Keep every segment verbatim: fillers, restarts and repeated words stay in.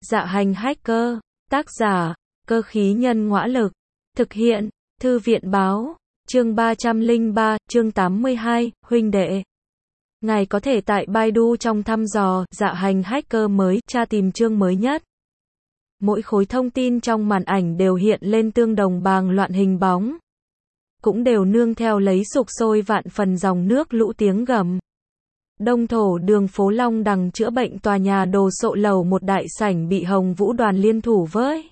Dạ hành hacker, tác giả, cơ khí nhân ngõa lực, thực hiện, thư viện báo, chương ba trăm lẻ ba, chương tám mươi hai, huynh đệ. Ngài có thể tại Baidu trong thăm dò, dạ hành hacker mới, tra tìm chương mới nhất. Mỗi khối thông tin trong màn ảnh đều hiện lên tương đồng bàng loạn hình bóng. Cũng đều nương theo lấy sục sôi vạn phần dòng nước lũ tiếng gầm. Đông thổ đường phố Long Đằng chữa bệnh tòa nhà đồ sộ lầu một đại sảnh bị Hồng Vũ đoàn liên thủ với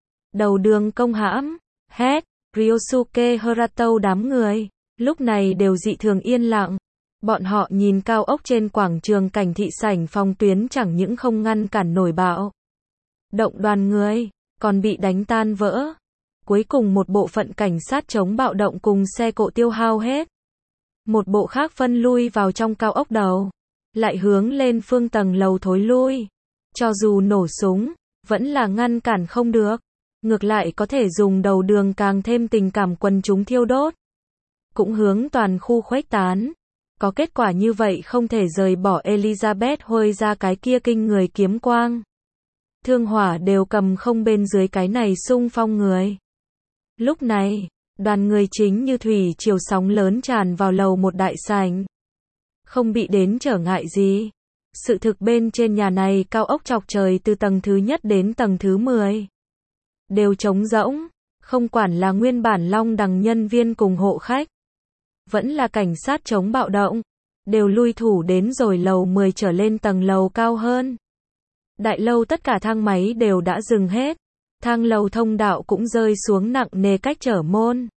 đầu đường công hãm, hét, Ryosuke Harato đám người, lúc này đều dị thường yên lặng. Bọn họ nhìn cao ốc trên quảng trường cảnh thị sảnh phòng tuyến chẳng những không ngăn cản nổi bạo động đoàn người, còn bị đánh tan vỡ. Cuối cùng một bộ phận cảnh sát chống bạo động cùng xe cộ tiêu hao hết. Một bộ khác phân lui vào trong cao ốc đầu, lại hướng lên phương tầng lầu thối lui. Cho dù nổ súng, vẫn là ngăn cản không được. Ngược lại có thể dùng đầu đường càng thêm tình cảm quần chúng thiêu đốt. Cũng hướng toàn khu khuếch tán. Có kết quả như vậy không thể rời bỏ Elizabeth Hôi ra cái kia kinh người kiếm quang. Thương hỏa đều cầm không bên dưới cái này xung phong người. Lúc này, đoàn người chính như thủy triều sóng lớn tràn vào lầu một đại sảnh. Không bị đến trở ngại gì. Sự thực bên trên nhà này cao ốc chọc trời từ tầng thứ nhất đến tầng thứ mười. Đều trống rỗng, không quản là nguyên bản Long Đằng nhân viên cùng hộ khách. Vẫn là cảnh sát chống bạo động. Đều lui thủ đến rồi lầu mười trở lên tầng lầu cao hơn. Đại lâu tất cả thang máy đều đã dừng hết. Thang lầu thông đạo cũng rơi xuống nặng nề cách trở môn.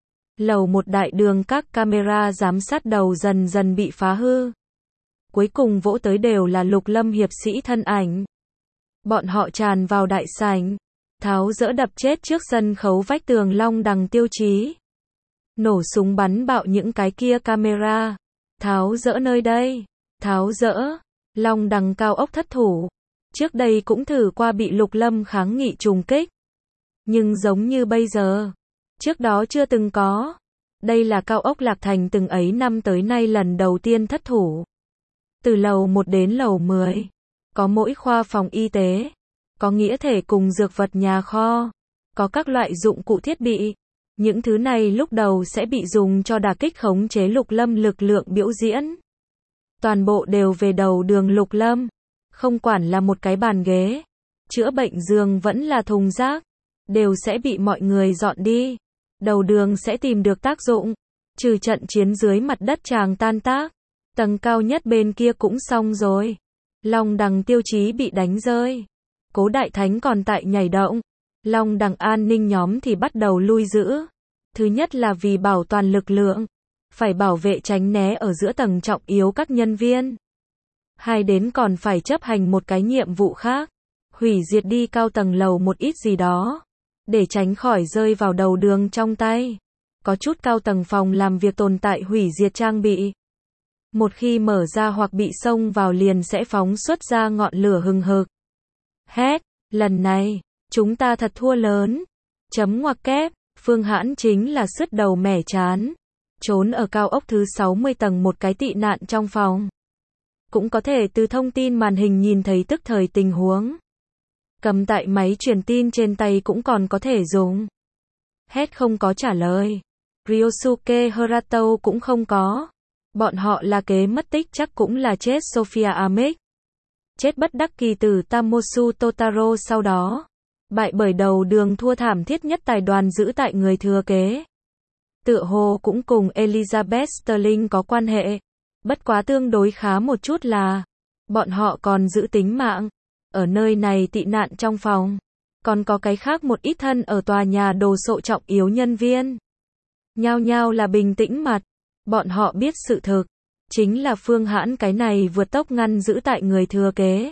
Lầu một đại đường các camera giám sát đầu dần dần bị phá hư. Cuối cùng vỗ tới đều là Lục Lâm hiệp sĩ thân ảnh. Bọn họ tràn vào đại sảnh, tháo dỡ đập chết trước sân khấu vách tường Long Đằng tiêu chí. Nổ súng bắn bạo những cái kia camera. Tháo dỡ nơi đây. Tháo dỡ. Long Đằng cao ốc thất thủ. Trước đây cũng thử qua bị Lục Lâm kháng nghị trùng kích. Nhưng giống như bây giờ. Trước đó chưa từng có. Đây là cao ốc Lạc Thành từng ấy năm tới nay lần đầu tiên thất thủ. Từ lầu một đến lầu mười. Có mỗi khoa phòng y tế. Có nghĩa thể cùng dược vật nhà kho. Có các loại dụng cụ thiết bị. Những thứ này lúc đầu sẽ bị dùng cho đả kích khống chế Lục Lâm lực lượng biểu diễn. Toàn bộ đều về đầu đường Lục Lâm. Không quản là một cái bàn ghế, chữa bệnh giường vẫn là thùng rác, đều sẽ bị mọi người dọn đi. Đầu đường sẽ tìm được tác dụng. Trừ trận chiến dưới mặt đất tràng tan tác. Tầng cao nhất bên kia cũng xong rồi. Long Đằng tiêu chí bị đánh rơi. Cố Đại Thánh còn tại nhảy động. Long Đằng an ninh nhóm thì bắt đầu lui giữ. Thứ nhất là vì bảo toàn lực lượng. Phải bảo vệ tránh né ở giữa tầng trọng yếu các nhân viên. Hai đến còn phải chấp hành một cái nhiệm vụ khác. Hủy diệt đi cao tầng lầu một ít gì đó. Để tránh khỏi rơi vào đầu đường trong tay. Có chút cao tầng phòng làm việc tồn tại hủy diệt trang bị. Một khi mở ra hoặc bị xông vào liền sẽ phóng xuất ra ngọn lửa hừng hực. Hét, lần này, chúng ta thật thua lớn. Chấm ngoặc kép, Phương Hãn chính là sứt đầu mẻ chán. Trốn ở cao ốc thứ sáu mươi tầng một cái tị nạn trong phòng. Cũng có thể từ thông tin màn hình nhìn thấy tức thời tình huống. Cầm tại máy truyền tin trên tay cũng còn có thể dùng. Hét không có trả lời. Ryosuke Harato cũng không có. Bọn họ là kế mất tích chắc cũng là chết Sophia Amic. Chết bất đắc kỳ từ Tamosu Totaro sau đó. Bại bởi đầu đường thua thảm thiết nhất tài đoàn giữ tại người thừa kế. Tựa hồ cũng cùng Elizabeth Sterling có quan hệ. Bất quá tương đối khá một chút là, bọn họ còn giữ tính mạng. Ở nơi này tị nạn trong phòng. Còn có cái khác một ít thân ở tòa nhà đồ sộ trọng yếu nhân viên. Nhao nhao là bình tĩnh mặt. Bọn họ biết sự thực. Chính là Phương Hãn cái này vượt tốc ngăn giữ tại người thừa kế.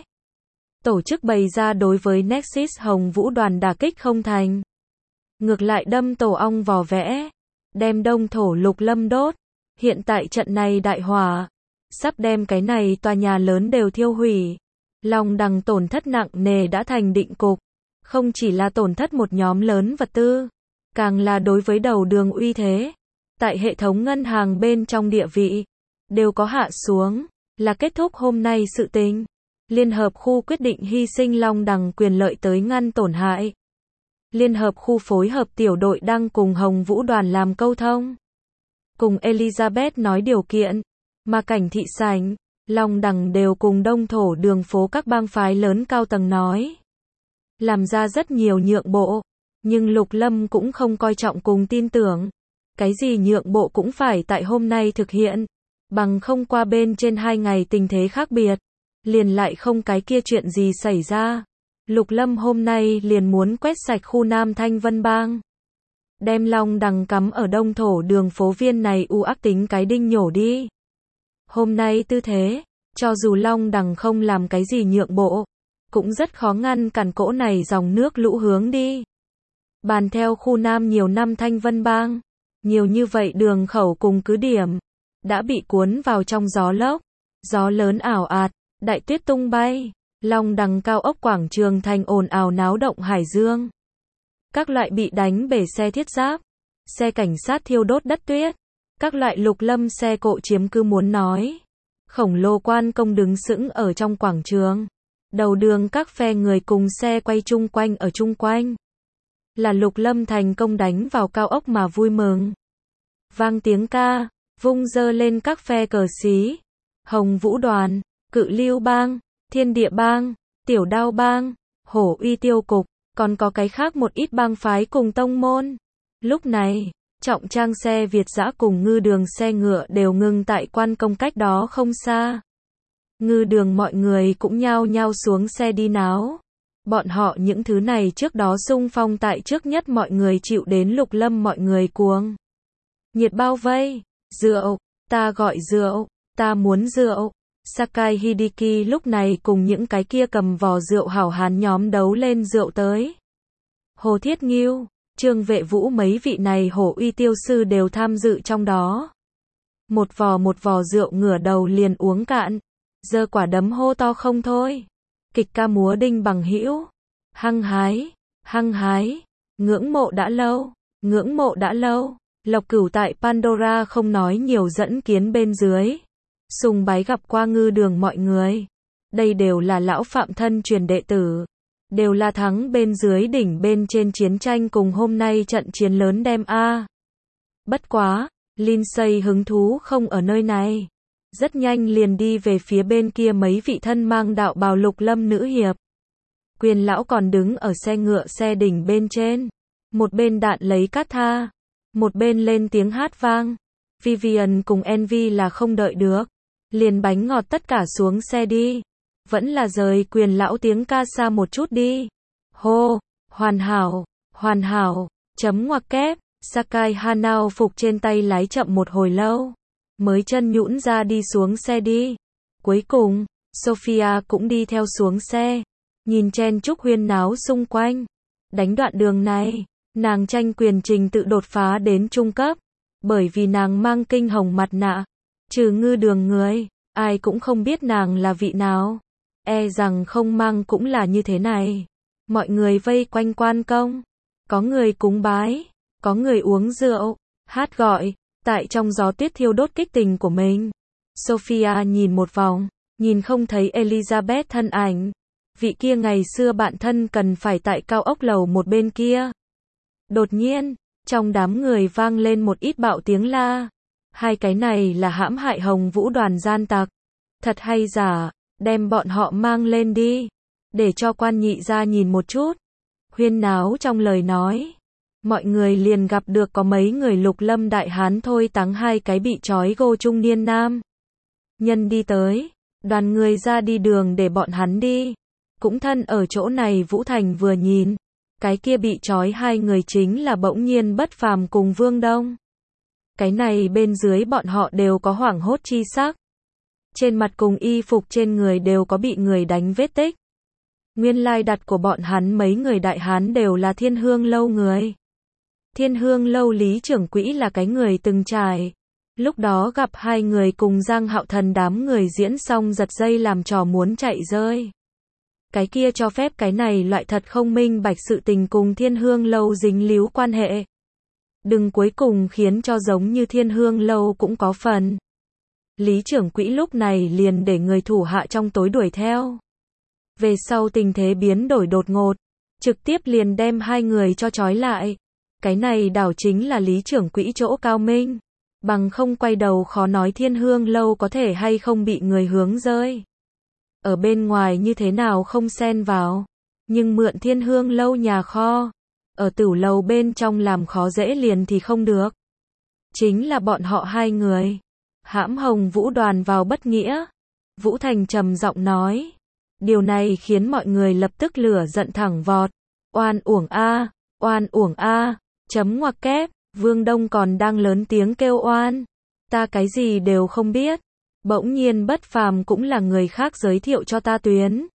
Tổ chức bày ra đối với Nexus Hồng Vũ đoàn đả kích không thành. Ngược lại đâm tổ ong vò vẽ. Đem đông thổ Lục Lâm đốt. Hiện tại trận này đại hỏa. Sắp đem cái này tòa nhà lớn đều thiêu hủy. Long Đằng tổn thất nặng nề đã thành định cục. Không chỉ là tổn thất một nhóm lớn vật tư. Càng là đối với đầu đường uy thế. Tại hệ thống ngân hàng bên trong địa vị. Đều có hạ xuống. Là kết thúc hôm nay sự tình. Liên hợp khu quyết định hy sinh Long Đằng quyền lợi tới ngăn tổn hại. Liên hợp khu phối hợp tiểu đội đang cùng Hồng Vũ đoàn làm câu thông. Cùng Elizabeth nói điều kiện, mà Cảnh Thị Sảnh, Long Đằng đều cùng đông thổ đường phố các bang phái lớn cao tầng nói. Làm ra rất nhiều nhượng bộ, nhưng Lục Lâm cũng không coi trọng cùng tin tưởng. Cái gì nhượng bộ cũng phải tại hôm nay thực hiện, bằng không qua bên trên hai ngày tình thế khác biệt, liền lại không cái kia chuyện gì xảy ra. Lục Lâm hôm nay liền muốn quét sạch khu Nam Thanh Vân Bang. Đem Long Đằng cắm ở đông thổ đường phố viên này u ác tính cái đinh nhổ đi. Hôm nay tư thế, cho dù Long Đằng không làm cái gì nhượng bộ, cũng rất khó ngăn cản cỗ này dòng nước lũ hướng đi. Bàn theo khu Nam nhiều năm Thanh Vân Bang, nhiều như vậy đường khẩu cùng cứ điểm, đã bị cuốn vào trong gió lốc, gió lớn ảo ạt, đại tuyết tung bay, Long Đằng cao ốc quảng trường thành ồn ào náo động hải dương. Các loại bị đánh bể xe thiết giáp, xe cảnh sát thiêu đốt đất tuyết, các loại Lục Lâm xe cộ chiếm cứ muốn nói. Khổng lồ quan công đứng sững ở trong quảng trường. Đầu đường các phe người cùng xe quay chung quanh ở chung quanh. Là Lục Lâm thành công đánh vào cao ốc mà vui mừng. Vang tiếng ca, vung dơ lên các phe cờ xí. Hồng Vũ đoàn, Cự Lưu bang, Thiên Địa bang, Tiểu Đao bang, Hổ Uy tiêu cục, còn có cái khác một ít bang phái cùng tông môn. Lúc này, trọng trang xe Việt dã cùng ngư đường xe ngựa đều ngừng tại quan công cách đó không xa. Ngư đường mọi người cũng nhao nhao xuống xe đi náo. Bọn họ những thứ này trước đó xung phong tại trước nhất mọi người chịu đến Lục Lâm mọi người cuồng nhiệt bao vây. Rượu, ta gọi rượu, ta muốn rượu. Sakai Hideki lúc này cùng những cái kia cầm vò rượu hảo hán nhóm đấu lên rượu tới. Hồ Thiết Nghiêu, Trương Vệ Vũ mấy vị này hổ uy tiêu sư đều tham dự trong đó. Một vò một vò rượu ngửa đầu liền uống cạn, giơ quả đấm hô to không thôi. Kịch ca múa đinh bằng hữu, hăng hái, hăng hái, ngưỡng mộ đã lâu, ngưỡng mộ đã lâu. Lộc Cửu tại Pandora không nói nhiều dẫn kiến bên dưới. Sùng bái gặp qua ngư đường mọi người. Đây đều là lão phạm thân truyền đệ tử. Đều là thắng bên dưới đỉnh bên trên chiến tranh cùng hôm nay trận chiến lớn đem A. Bất quá, Lindsay hứng thú không ở nơi này. Rất nhanh liền đi về phía bên kia mấy vị thân mang đạo bào Lục Lâm nữ hiệp. Quyền lão còn đứng ở xe ngựa xe đỉnh bên trên. Một bên đạn lấy cát tha. Một bên lên tiếng hát vang. Vivian cùng Envy là không đợi được. Liền bánh ngọt tất cả xuống xe đi. Vẫn là rời quyền lão tiếng ca xa một chút đi. Hô, hoàn hảo, hoàn hảo, chấm ngoặc kép. Sakai Hanao phục trên tay lái chậm một hồi lâu. Mới chân nhũn ra đi xuống xe đi. Cuối cùng, Sophia cũng đi theo xuống xe. Nhìn chen chúc huyên náo xung quanh. Đánh đoạn đường này, nàng tranh quyền trình tự đột phá đến trung cấp. Bởi vì nàng mang kinh hồng mặt nạ. Trừ ngư đường người, ai cũng không biết nàng là vị nào. E rằng không mang cũng là như thế này. Mọi người vây quanh quan công. Có người cúng bái, có người uống rượu, hát gọi, tại trong gió tuyết thiêu đốt kích tình của mình. Sophia nhìn một vòng, nhìn không thấy Elizabeth thân ảnh. Vị kia ngày xưa bạn thân cần phải tại cao ốc lầu một bên kia. Đột nhiên, trong đám người vang lên một ít bạo tiếng la. Hai cái này là hãm hại Hồng Vũ đoàn gian tặc. Thật hay giả, đem bọn họ mang lên đi. Để cho quan nhị ra nhìn một chút. Huyên náo trong lời nói. Mọi người liền gặp được có mấy người Lục Lâm đại hán thôi tắng hai cái bị trói gô trung niên nam. Nhân đi tới, đoàn người ra đi đường để bọn hắn đi. Cũng thân ở chỗ này Vũ Thành vừa nhìn. Cái kia bị trói hai người chính là Bỗng Nhiên Bất Phàm cùng Vương Đông. Cái này bên dưới bọn họ đều có hoảng hốt chi sắc. Trên mặt cùng y phục trên người đều có bị người đánh vết tích. Nguyên lai đặt của bọn hắn mấy người đại hán đều là Thiên Hương lâu người. Thiên Hương lâu lý trưởng quỹ là cái người từng trải. Lúc đó gặp hai người cùng Giang Hạo Thần đám người diễn xong giật dây làm trò muốn chạy rơi. Cái kia cho phép cái này loại thật không minh bạch sự tình cùng Thiên Hương lâu dính líu quan hệ. Đừng cuối cùng khiến cho giống như Thiên Hương lâu cũng có phần. Lý trưởng quỹ lúc này liền để người thủ hạ trong tối đuổi theo. Về sau tình thế biến đổi đột ngột, trực tiếp liền đem hai người cho trói lại. Cái này đảo chính là lý trưởng quỹ chỗ cao minh. Bằng không quay đầu khó nói Thiên Hương lâu có thể hay không bị người hướng rơi. Ở bên ngoài như thế nào không xen vào, nhưng mượn Thiên Hương lâu nhà kho, ở tửu lầu bên trong làm khó dễ liền thì không được. Chính là bọn họ hai người, hãm Hồng Vũ đoàn vào bất nghĩa. Vũ Thành trầm giọng nói. Điều này khiến mọi người lập tức lửa giận thẳng vọt. Oan uổng a, oan uổng a, chấm ngoặc kép, Vương Đông còn đang lớn tiếng kêu oan. Ta cái gì đều không biết. Bỗng nhiên Bất Phàm cũng là người khác giới thiệu cho ta tuyến.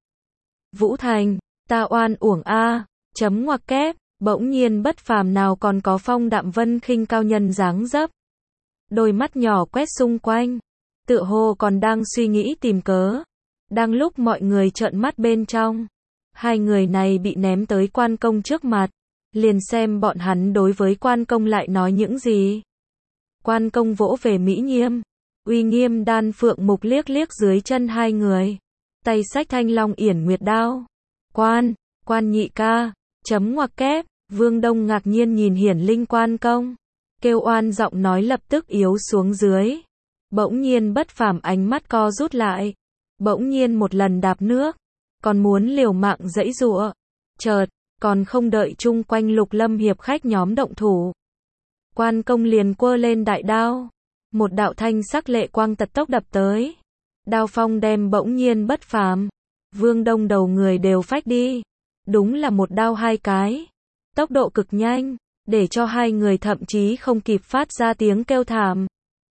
Vũ Thành, ta oan uổng a, chấm ngoặc kép, bỗng nhiên Bất Phàm nào còn có Phong Đạm Vân khinh cao nhân dáng dấp. Đôi mắt nhỏ quét xung quanh, tựa hồ còn đang suy nghĩ tìm cớ. Đang lúc mọi người trợn mắt bên trong, hai người này bị ném tới quan công trước mặt, liền xem bọn hắn đối với quan công lại nói những gì. Quan công vỗ về Mỹ Nghiêm, uy nghiêm đan phượng mục liếc liếc dưới chân hai người, tay xách thanh long yển nguyệt đao. Quan, quan nhị ca, chấm ngoặc kép, Vương Đông ngạc nhiên nhìn hiển linh quan công, kêu oan giọng nói lập tức yếu xuống dưới. Bỗng nhiên Bất Phàm ánh mắt co rút lại, bỗng nhiên một lần đạp nước, còn muốn liều mạng giãy giụa. Chợt, còn không đợi chung quanh Lục Lâm hiệp khách nhóm động thủ, quan công liền quơ lên đại đao, một đạo thanh sắc lệ quang tật tốc đập tới. Đao phong đem bỗng nhiên Bất Phàm, Vương Đông đầu người đều phách đi. Đúng là một đao hai cái, tốc độ cực nhanh, để cho hai người thậm chí không kịp phát ra tiếng kêu thảm.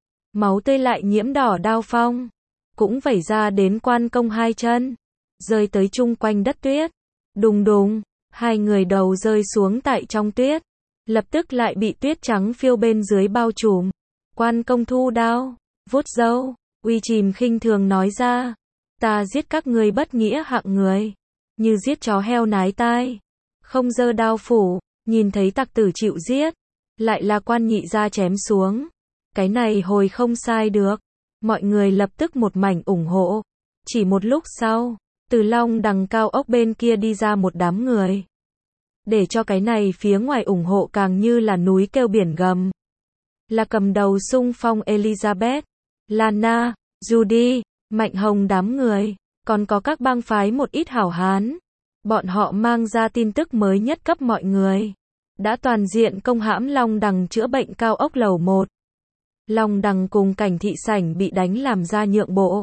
Máu tươi lại nhiễm đỏ đao phong, cũng vẩy ra đến quan công hai chân, rơi tới chung quanh đất tuyết. Đùng đùng, hai người đầu rơi xuống tại trong tuyết, lập tức lại bị tuyết trắng phiêu bên dưới bao trùm. Quan công thu đao, vuốt râu, uy chìm khinh thường nói ra, ta giết các ngươi bất nghĩa hạng người, như giết chó heo nái tai. Không giơ đao phủ, nhìn thấy tặc tử chịu giết, lại là quan nhị gia chém xuống. Cái này hồi không sai được. Mọi người lập tức một mảnh ủng hộ. Chỉ một lúc sau, từ Long Đằng cao ốc bên kia đi ra một đám người. Để cho cái này phía ngoài ủng hộ càng như là núi kêu biển gầm. Là cầm đầu xung phong Elizabeth, Lana, Judy, Mạnh Hồng đám người, còn có các bang phái một ít hảo hán. Bọn họ mang ra tin tức mới nhất cấp mọi người. Đã toàn diện công hãm Long Đằng chữa bệnh cao ốc lầu một. Long Đằng cùng cảnh thị sảnh bị đánh làm ra nhượng bộ.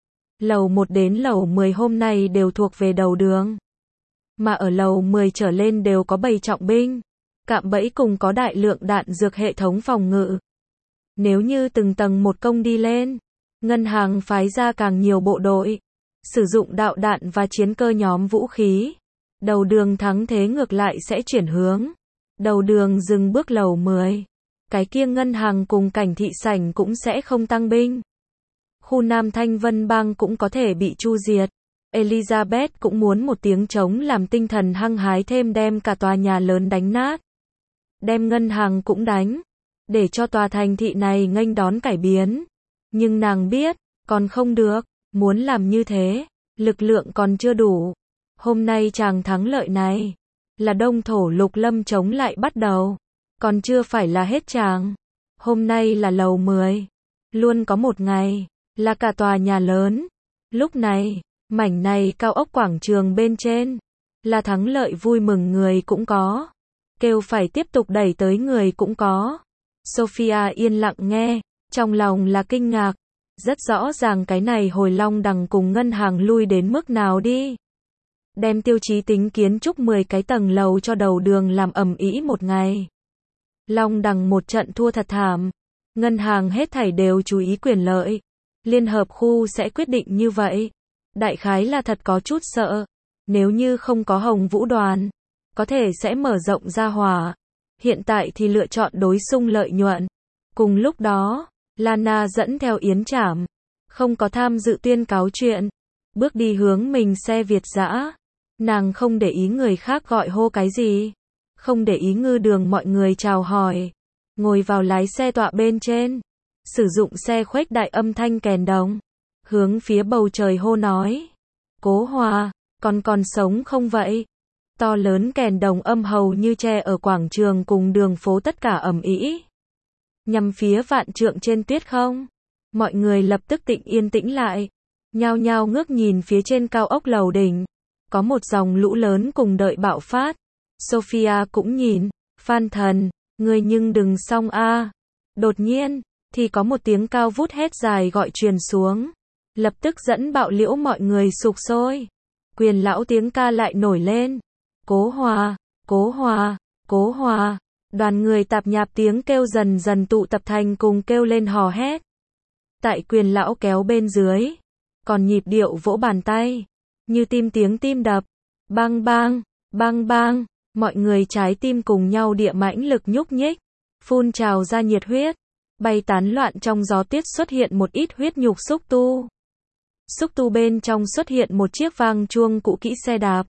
Lầu một đến lầu mười hôm nay đều thuộc về đầu đường. Mà ở lầu mười trở lên đều có bầy trọng binh, cạm bẫy cùng có đại lượng đạn dược hệ thống phòng ngự. Nếu như từng tầng một công đi lên, ngân hàng phái ra càng nhiều bộ đội, sử dụng đạo đạn và chiến cơ nhóm vũ khí. Đầu đường thắng thế ngược lại sẽ chuyển hướng. Đầu đường dừng bước lầu mười. Cái kia ngân hàng cùng cảnh thị sảnh cũng sẽ không tăng binh. Khu Nam Thanh Vân Bang cũng có thể bị chu diệt. Elizabeth cũng muốn một tiếng trống làm tinh thần hăng hái thêm đem cả tòa nhà lớn đánh nát. Đem ngân hàng cũng đánh. Để cho tòa thành thị này nghênh đón cải biến. Nhưng nàng biết, còn không được. Muốn làm như thế, lực lượng còn chưa đủ. Hôm nay chàng thắng lợi này, là Đông Thổ Lục Lâm chống lại bắt đầu. Còn chưa phải là hết chàng. Hôm nay là lầu mười. Luôn có một ngày, là cả tòa nhà lớn. Lúc này, mảnh này cao ốc quảng trường bên trên, là thắng lợi vui mừng người cũng có. Kêu phải tiếp tục đẩy tới người cũng có. Sophia yên lặng nghe, trong lòng là kinh ngạc. Rất rõ ràng cái này hồi Long Đằng cùng ngân hàng lui đến mức nào đi. Đem tiêu chí tính kiến trúc mười cái tầng lầu cho đầu đường làm ầm ĩ một ngày. Long Đằng một trận thua thật thảm. Ngân hàng hết thảy đều chú ý quyền lợi. Liên hợp khu sẽ quyết định như vậy. Đại khái là thật có chút sợ. Nếu như không có Hồng Vũ đoàn, có thể sẽ mở rộng ra hỏa. Hiện tại thì lựa chọn đối xung lợi nhuận. Cùng lúc đó, Lana dẫn theo Yến Trảm, không có tham dự tuyên cáo chuyện, bước đi hướng mình xe Việt dã. Nàng không để ý người khác gọi hô cái gì, không để ý ngư đường mọi người chào hỏi, ngồi vào lái xe tọa bên trên, sử dụng xe khuếch đại âm thanh kèn đồng, hướng phía bầu trời hô nói: Cố Hòa, Còn còn sống không vậy? To lớn kèn đồng âm hầu như che ở quảng trường cùng đường phố tất cả ầm ĩ. Nhằm phía vạn trượng trên tuyết không? Mọi người lập tức tĩnh yên tĩnh lại. Nhao nhao ngước nhìn phía trên cao ốc lầu đỉnh. Có một dòng lũ lớn cùng đợi bạo phát. Sophia cũng nhìn. Phan Thần, ngươi nhưng đừng xong a. Đột nhiên, thì có một tiếng cao vút hét dài gọi truyền xuống. Lập tức dẫn bạo liễu mọi người sục sôi. Quyền lão tiếng ca lại nổi lên. Cố Hòa, Cố Hòa, Cố Hòa. Đoàn người tạp nhạp tiếng kêu dần dần tụ tập thành cùng kêu lên hò hét. Tại quyền lão kéo bên dưới. Còn nhịp điệu vỗ bàn tay. Như tim tiếng tim đập. Bang bang, bang bang. Mọi người trái tim cùng nhau địa mãnh lực nhúc nhích. Phun trào ra nhiệt huyết. Bay tán loạn trong gió tuyết xuất hiện một ít huyết nhục xúc tu. Xúc tu bên trong xuất hiện một chiếc vang chuông cũ kỹ xe đạp.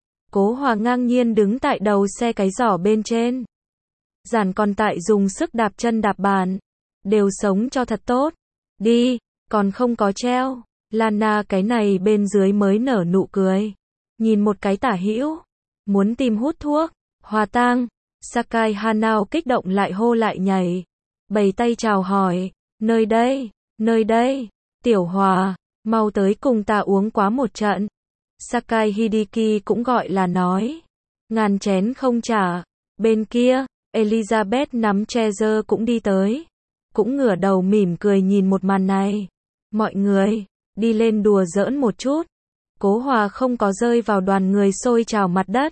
Cố Hòa ngang nhiên đứng tại đầu xe cái giỏ bên trên. Giản còn tại dùng sức đạp chân đạp bàn. Đều sống cho thật tốt. Đi, còn không có treo. Lana cái này bên dưới mới nở nụ cười. Nhìn một cái tả hữu. Muốn tìm hút thuốc. Hòa tang. Sakai Hanao kích động lại hô lại nhảy. Bày tay chào hỏi. Nơi đây, nơi đây. Tiểu Hòa, mau tới cùng ta uống quá một trận. Sakai Hideki cũng gọi là nói. Ngàn chén không trả. Bên kia, Elizabeth nắm Treasure cũng đi tới. Cũng ngửa đầu mỉm cười nhìn một màn này. Mọi người, đi lên đùa giỡn một chút. Cố Hòa không có rơi vào đoàn người xôi trào mặt đất.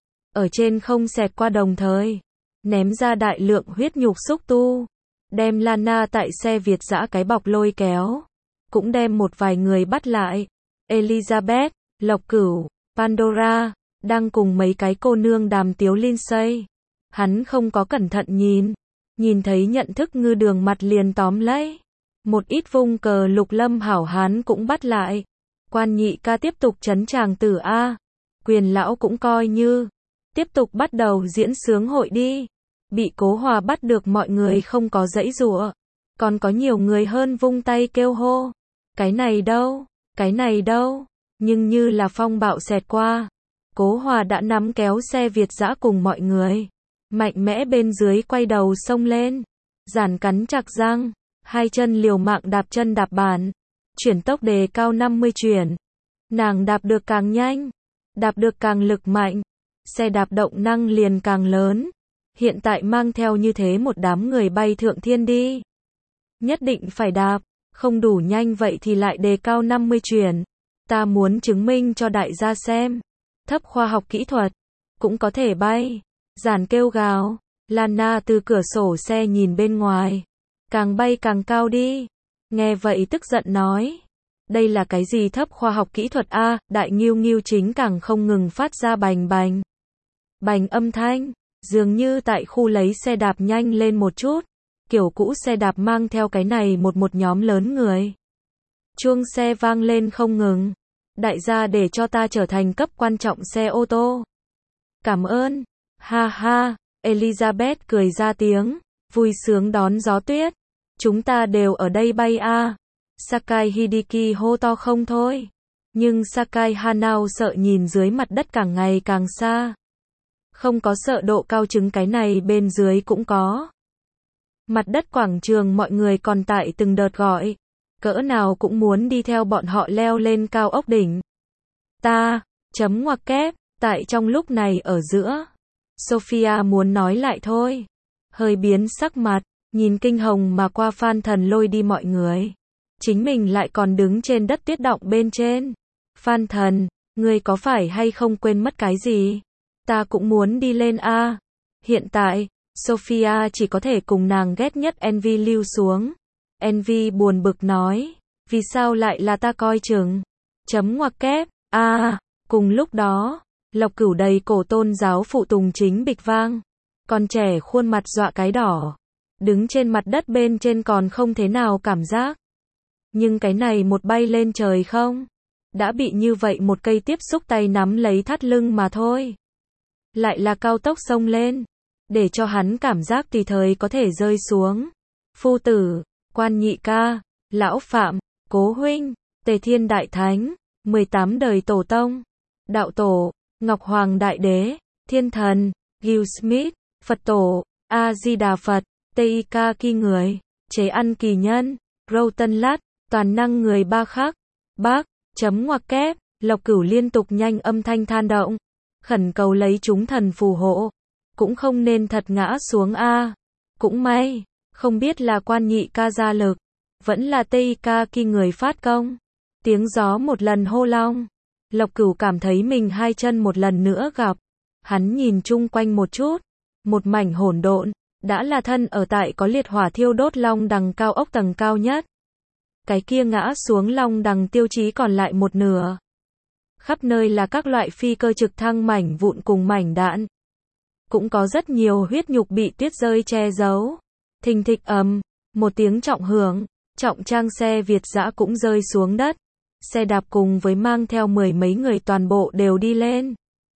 Ở trên không xẹt qua đồng thời. Ném ra đại lượng huyết nhục xúc tu. Đem Lana tại xe Việt dã cái bọc lôi kéo. Cũng đem một vài người bắt lại. Elizabeth, Lộc Cửu, Pandora, đang cùng mấy cái cô nương đàm tiếu Lindsay. Hắn không có cẩn thận nhìn. Nhìn thấy nhận thức ngư đường mặt liền tóm lấy. Một ít vung cờ lục lâm hảo hán cũng bắt lại. Quan nhị ca tiếp tục trấn tràng tử A. Quyền lão cũng coi như. Tiếp tục bắt đầu diễn sướng hội đi. Bị Cố Hòa bắt được mọi người không có giãy giụa. Còn có nhiều người hơn vung tay kêu hô. Cái này đâu? Cái này đâu? Nhưng như là phong bạo xẹt qua. Cố Hòa đã nắm kéo xe Việt dã cùng mọi người. Mạnh mẽ bên dưới quay đầu xông lên. Giản cắn chặt răng. Hai chân liều mạng đạp chân đạp bàn. Chuyển tốc đề cao năm mươi chuyển. Nàng đạp được càng nhanh. Đạp được càng lực mạnh. Xe đạp động năng liền càng lớn. Hiện tại mang theo như thế một đám người bay thượng thiên đi. Nhất định phải đạp. Không đủ nhanh vậy thì lại đề cao năm mươi chuyển. Ta muốn chứng minh cho đại gia xem. Thấp khoa học kỹ thuật. Cũng có thể bay. Giản kêu gào. Lana từ cửa sổ xe nhìn bên ngoài. Càng bay càng cao đi. Nghe vậy tức giận nói. Đây là cái gì thấp khoa học kỹ thuật a? Đại nghiêu nghiêu chính càng không ngừng phát ra bành bành. Bành âm thanh. Dường như tại khu lấy xe đạp nhanh lên một chút. Kiểu cũ xe đạp mang theo cái này một một nhóm lớn người. Chuông xe vang lên không ngừng. Đại gia để cho ta trở thành cấp quan trọng xe ô tô. Cảm ơn. Ha ha. Elizabeth cười ra tiếng. Vui sướng đón gió tuyết. Chúng ta đều ở đây bay a. Sakai Hideki hô to không thôi. Nhưng Sakai Hanao sợ nhìn dưới mặt đất càng ngày càng xa. Không có sợ độ cao chứng cái này bên dưới cũng có. Mặt đất quảng trường mọi người còn tại từng đợt gọi. Cỡ nào cũng muốn đi theo bọn họ leo lên cao ốc đỉnh. Ta, chấm ngoặc kép, tại trong lúc này ở giữa. Sophia muốn nói lại thôi. Hơi biến sắc mặt, nhìn kinh hồng mà qua Phan Thần lôi đi mọi người. Chính mình lại còn đứng trên đất tuyết động bên trên. Phan Thần, ngươi có phải hay không quên mất cái gì? Ta cũng muốn đi lên a. Hiện tại, Sophia chỉ có thể cùng nàng ghét nhất Envy lưu xuống. Envy buồn bực nói, vì sao lại là ta coi chừng? Chấm ngoặc kép, a. À, cùng lúc đó, Lộc Cửu đầy cổ tôn giáo phụ tùng chính bịch vang. Con trẻ khuôn mặt dọa cái đỏ. Đứng trên mặt đất bên trên còn không thế nào cảm giác. Nhưng cái này một bay lên trời không? Đã bị như vậy một cây tiếp xúc tay nắm lấy thắt lưng mà thôi. Lại là cao tốc xông lên. Để cho hắn cảm giác tùy thời có thể rơi xuống. Phu tử, quan nhị ca, lão phạm, cố huynh, Tề Thiên Đại Thánh, mười tám đời tổ tông. Đạo Tổ, Ngọc Hoàng Đại Đế, Thiên Thần, Will Smith, Phật Tổ, A-di-đà Phật, tê i ca Ki Người, Chế Ăn Kỳ Nhân, Râu Tân Lát, Toàn Năng Người Ba Khắc, Bác, chấm ngoặc kép, Lộc Cửu liên tục nhanh âm thanh than động, khẩn cầu lấy chúng thần phù hộ, cũng không nên thật ngã xuống a. Cũng may, không biết là Quan Nhị ca gia lực, vẫn là tê i ca Ki Người phát công. Tiếng gió một lần hô long, Lộc Cửu cảm thấy mình hai chân một lần nữa gặp. Hắn nhìn chung quanh một chút, một mảnh hỗn độn, đã là thân ở tại có liệt hỏa thiêu đốt long đằng cao ốc tầng cao nhất. Cái kia ngã xuống long đằng tiêu chí còn lại một nửa. Khắp nơi là các loại phi cơ trực thăng mảnh vụn cùng mảnh đạn. Cũng có rất nhiều huyết nhục bị tuyết rơi che giấu. Thình thịch ầm, một tiếng trọng hưởng, trọng trang xe Việt dã cũng rơi xuống đất. Xe đạp cùng với mang theo mười mấy người toàn bộ đều đi lên.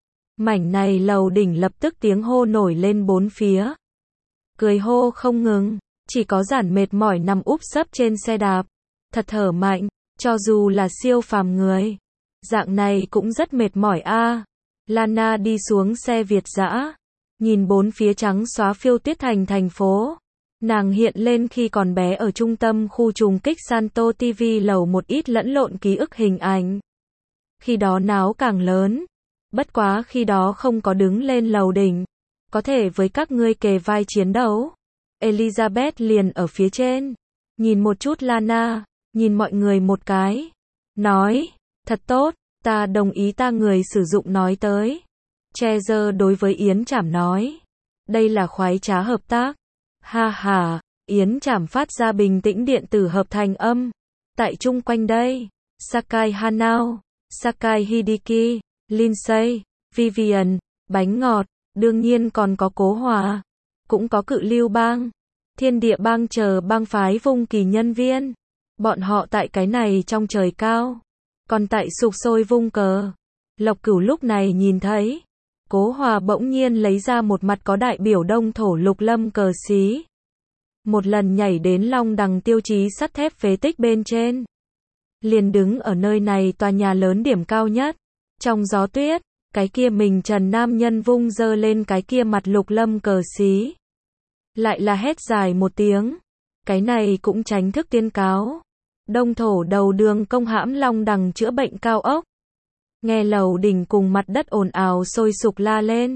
Mảnh này lầu đỉnh lập tức tiếng hô nổi lên bốn phía. Cười hô không ngừng, chỉ có giản mệt mỏi nằm úp sấp trên xe đạp. Thật thở mạnh, cho dù là siêu phàm người. Dạng này cũng rất mệt mỏi a. À. Lana đi xuống xe Việt dã, nhìn bốn phía trắng xóa phiêu tuyết thành thành phố. Nàng hiện lên khi còn bé ở trung tâm khu trùng kích Santo ti vi lầu một ít lẫn lộn ký ức hình ảnh. Khi đó náo càng lớn. Bất quá khi đó không có đứng lên lầu đỉnh. Có thể với các ngươi kề vai chiến đấu. Elizabeth liền ở phía trên. Nhìn một chút Lana, nhìn mọi người một cái. Nói, thật tốt, ta đồng ý ta người sử dụng nói tới. Treasure đối với Yến Trảm nói. Đây là khoái trá hợp tác. Ha ha, Yến Trảm phát ra bình tĩnh điện tử hợp thành âm. Tại chung quanh đây, Sakai Hanao, Sakai Hideki, Lindsay, Vivian, bánh ngọt, đương nhiên còn có Cố Hòa, cũng có Cự Lưu Bang, Thiên Địa Bang chờ bang phái Vung Kỳ nhân viên. Bọn họ tại cái này trong trời cao, còn tại sục sôi vung cờ. Lộc Cửu lúc này nhìn thấy, Cố Hòa bỗng nhiên lấy ra một mặt có đại biểu Đông Thổ Lục Lâm cờ xí. Một lần nhảy đến long đằng tiêu chí sắt thép phế tích bên trên. Liền đứng ở nơi này tòa nhà lớn điểm cao nhất. Trong gió tuyết, cái kia mình trần nam nhân vung dơ lên cái kia mặt Lục Lâm cờ xí. Lại là hét dài một tiếng. Cái này cũng tránh thức tiên cáo. Đông Thổ đầu đường công hãm long đằng chữa bệnh cao ốc. Nghe lầu đỉnh cùng mặt đất ồn ào sôi sục la lên.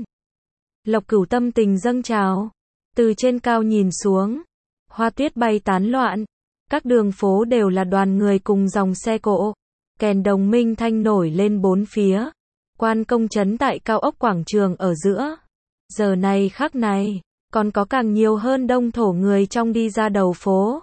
Lộc Cửu tâm tình dâng trào. Từ trên cao nhìn xuống. Hoa tuyết bay tán loạn. Các đường phố đều là đoàn người cùng dòng xe cộ. Kèn đồng minh thanh nổi lên bốn phía. Quan công trấn tại cao ốc quảng trường ở giữa. Giờ này khắc này, còn có càng nhiều hơn Đông Thổ người trong đi ra đầu phố.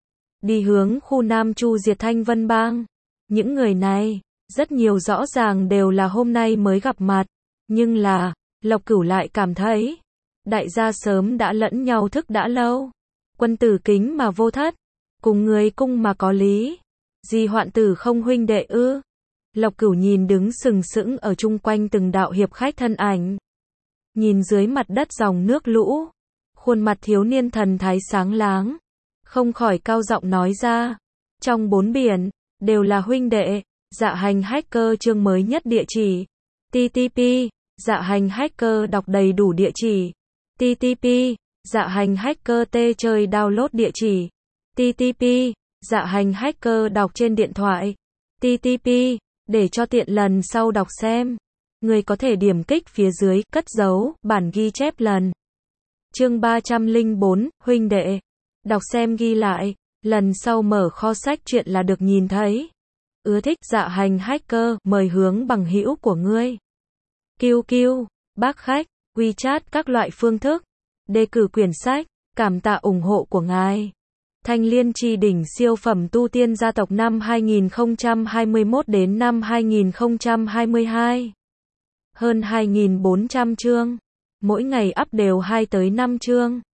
Đi hướng khu Nam Chu diệt Thanh Vân Bang. Những người này, rất nhiều rõ ràng đều là hôm nay mới gặp mặt. Nhưng là, Lộc Cửu lại cảm thấy, đại gia sớm đã lẫn nhau thức đã lâu. Quân tử kính mà vô thất, cùng người cung mà có lý. Gì hoạn tử không huynh đệ ư? Lộc Cửu nhìn đứng sừng sững ở chung quanh từng đạo hiệp khách thân ảnh. Nhìn dưới mặt đất dòng nước lũ, khuôn mặt thiếu niên thần thái sáng láng, không khỏi cao giọng nói ra, trong bốn biển, đều là huynh đệ. Dạ hành hacker chương mới nhất địa chỉ, tê tê pê, dạ hành hacker đọc đầy đủ địa chỉ, tê tê pê, dạ hành hacker t chơi download địa chỉ, tê tê pê, dạ hành hacker đọc trên điện thoại, tê tê pê, để cho tiện lần sau đọc xem. Người có thể điểm kích phía dưới, cất dấu, bản ghi chép lần. Chương ba trăm lẻ bốn, huynh đệ. Đọc xem ghi lại, lần sau mở kho sách truyện là được nhìn thấy. Ưa thích dạ hành hacker, mời hướng bằng hữu của ngươi. Kiu kiu, bác khách, WeChat các loại phương thức. Đề cử quyển sách, cảm tạ ủng hộ của ngài. Thanh Liên Chi Đỉnh siêu phẩm tu tiên gia tộc năm hai nghìn không trăm hai mươi mốt đến năm hai nghìn không trăm hai mươi hai. Hơn hai nghìn bốn trăm chương. Mỗi ngày up đều hai tới năm chương.